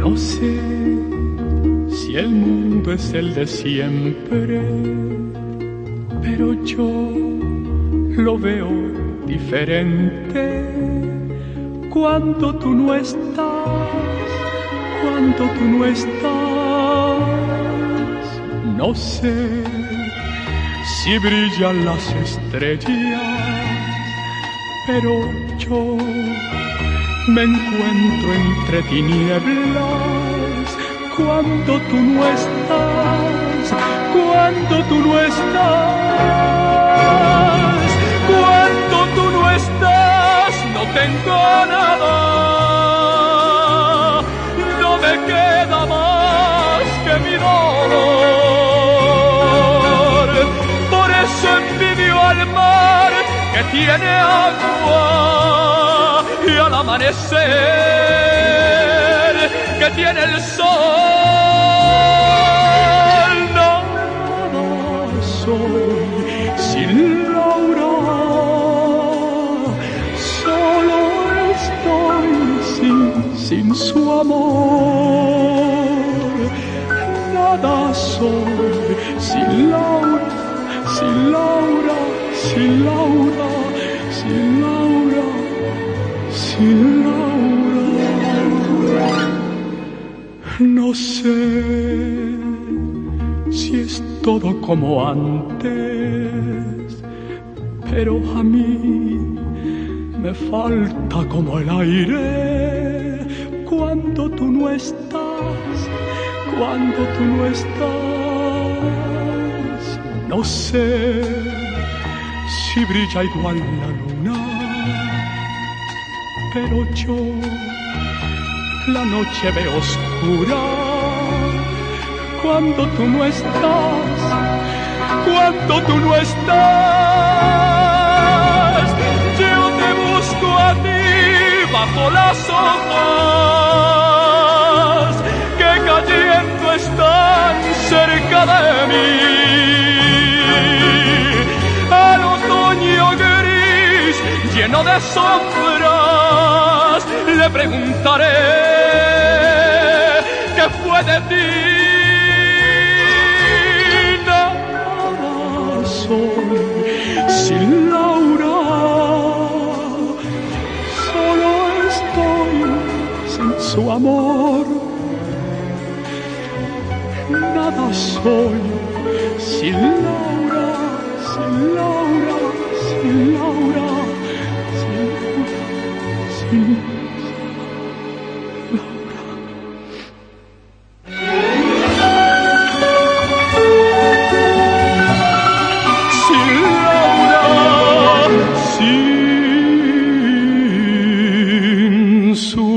No sé si el mundo es el de siempre, pero yo lo veo diferente cuando tú no estás, cuando tú no estás. No sé si brillan las estrellas, pero yo me encuentro entre tinieblas cuando tú no estás, cuando tú no estás, cuando tú no estás, no tengo nada, no me queda más que mi dolor. Por eso envidio al mar que tiene agua y al amanecer que tiene el sol. Nada soy sin Laura, solo estoy sin su amor. Nada soy sin Laura, sin Laura, sin Laura, sin Laura, sin Laura. No sé si es todo como antes, pero a mí me falta como el aire cuando tú no estás, cuando tú no estás. No sé si brilla igual la luna, pero yo la noche veo oscura cuando tú no estás, cuando tú no estás. Yo te busco a ti bajo las hojas que cayendo están cerca de mí. Al otoño gris lleno de sombras le preguntaré qué fue de ti. Nada soy sin Laura, solo estoy sin su amor. Nada soy sin Laura, sin Laura, sin Laura, sin Laura. Su